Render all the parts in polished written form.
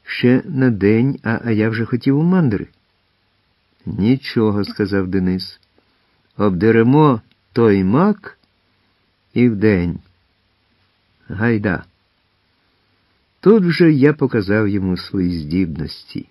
Ще на день, а я вже хотів у мандри. Нічого, сказав Денис. Обдеремо той мак і вдень. Гайда. Тут вже я показав йому свої здібності.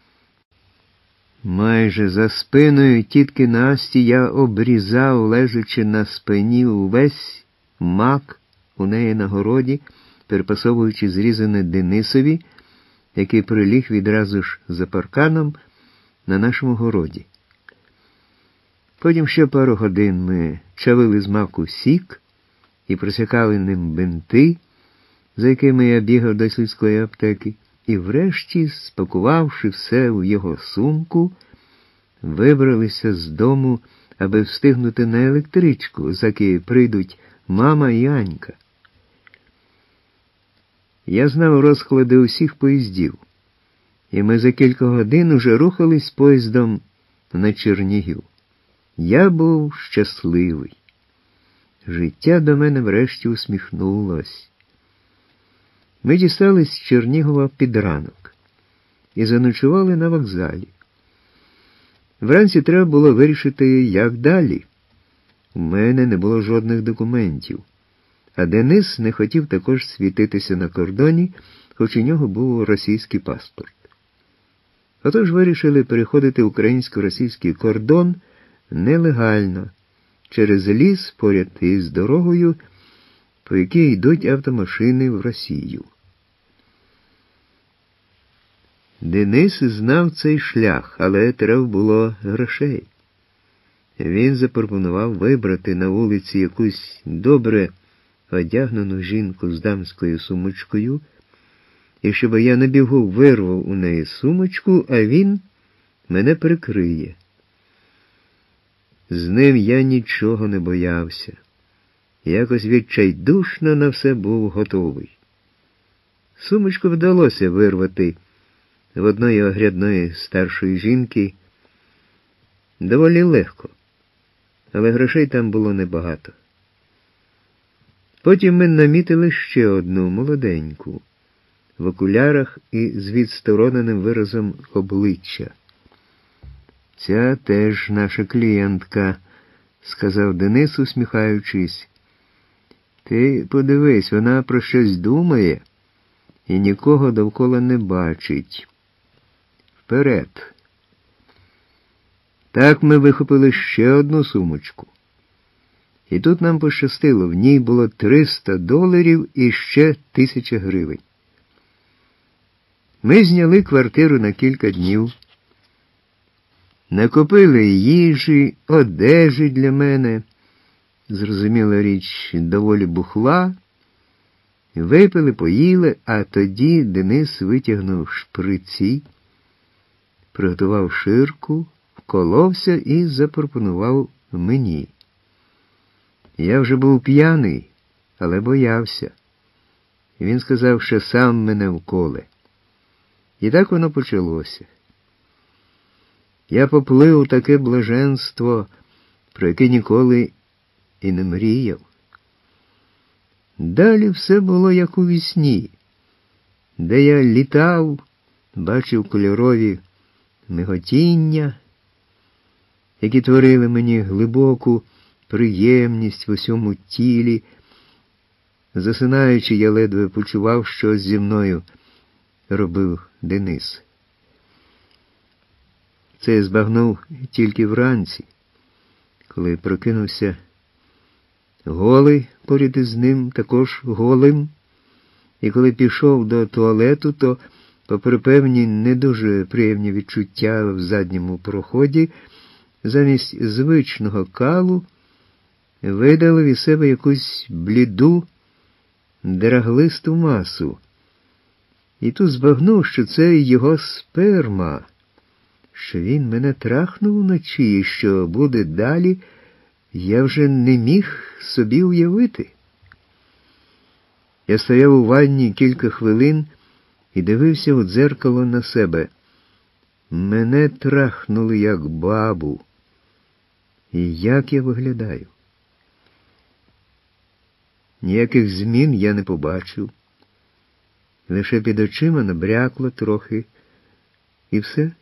Майже за спиною тітки Насті я обрізав, лежачи на спині, увесь мак у неї на городі, перепасовуючи зрізане Денисові, який приліг відразу ж за парканом на нашому городі. Потім ще пару годин ми чавили з маку сік і просякали ним бинти, за якими я бігав до сільської аптеки, і врешті, спакувавши все в його сумку, вибралися з дому, аби встигнути на електричку, заки прийдуть мама і Анька. Я знав розклади усіх поїздів, і ми за кілька годин уже рухались поїздом на Чернігів. Я був щасливий. Життя до мене врешті усміхнулось. Ми дістались з Чернігова під ранок і заночували на вокзалі. Вранці треба було вирішити, як далі. У мене не було жодних документів, а Денис не хотів також світитися на кордоні, хоч у нього був російський паспорт. Отож вирішили переходити українсько-російський кордон нелегально, через ліс поряд із дорогою, по якій йдуть автомашини в Росію. Денис знав цей шлях, але треба було грошей. Він запропонував вибрати на вулиці якусь добре одягнену жінку з дамською сумочкою, і щоб я на бігу вирвав у неї сумочку, а він мене прикриє. З ним я нічого не боявся. Якось відчайдушно на все був готовий. Сумочку вдалося вирвати в одної огрядної старшої жінки доволі легко, але грошей там було небагато. Потім ми намітили ще одну молоденьку, в окулярах і з відстороненим виразом обличчя. «Ця теж наша клієнтка», – сказав Денис, усміхаючись. «Ти подивись, вона про щось думає і нікого довкола не бачить. Вперед!» Так ми вихопили ще одну сумочку. І тут нам пощастило, в ній було $300 і ще 1000 гривень. Ми зняли квартиру на кілька днів, накупили їжі, одежі для мене, зрозуміла річ, доволі бухла, випили, поїли, а тоді Денис витягнув шприці, приготував ширку, вколовся і запропонував мені. Я вже був п'яний, але боявся. Він сказав, що сам мене вколе. І так воно почалося. Я поплив у таке блаженство, про яке ніколи і не мріяв. Далі все було як у вісні, де я літав, бачив кольорові миготіння, які творили мені глибоку приємність в усьому тілі. Засинаючи, я ледве почував, що зі мною робив Денис. Це я збагнув тільки вранці, коли прокинувся голий поряд із ним, також голим, і коли пішов до туалету, то, попри певні не дуже приємні відчуття в задньому проході, замість звичного калу видалив із себе якусь бліду, драглисту масу. І тут збагнув, що це його сперма, що він мене трахнув уночі, і що буде далі, я вже не міг собі уявити. Я стояв у ванні кілька хвилин і дивився у дзеркало на себе. Мене трахнули як бабу. І як я виглядаю? Ніяких змін я не побачив. Лише під очима набрякло трохи, і все.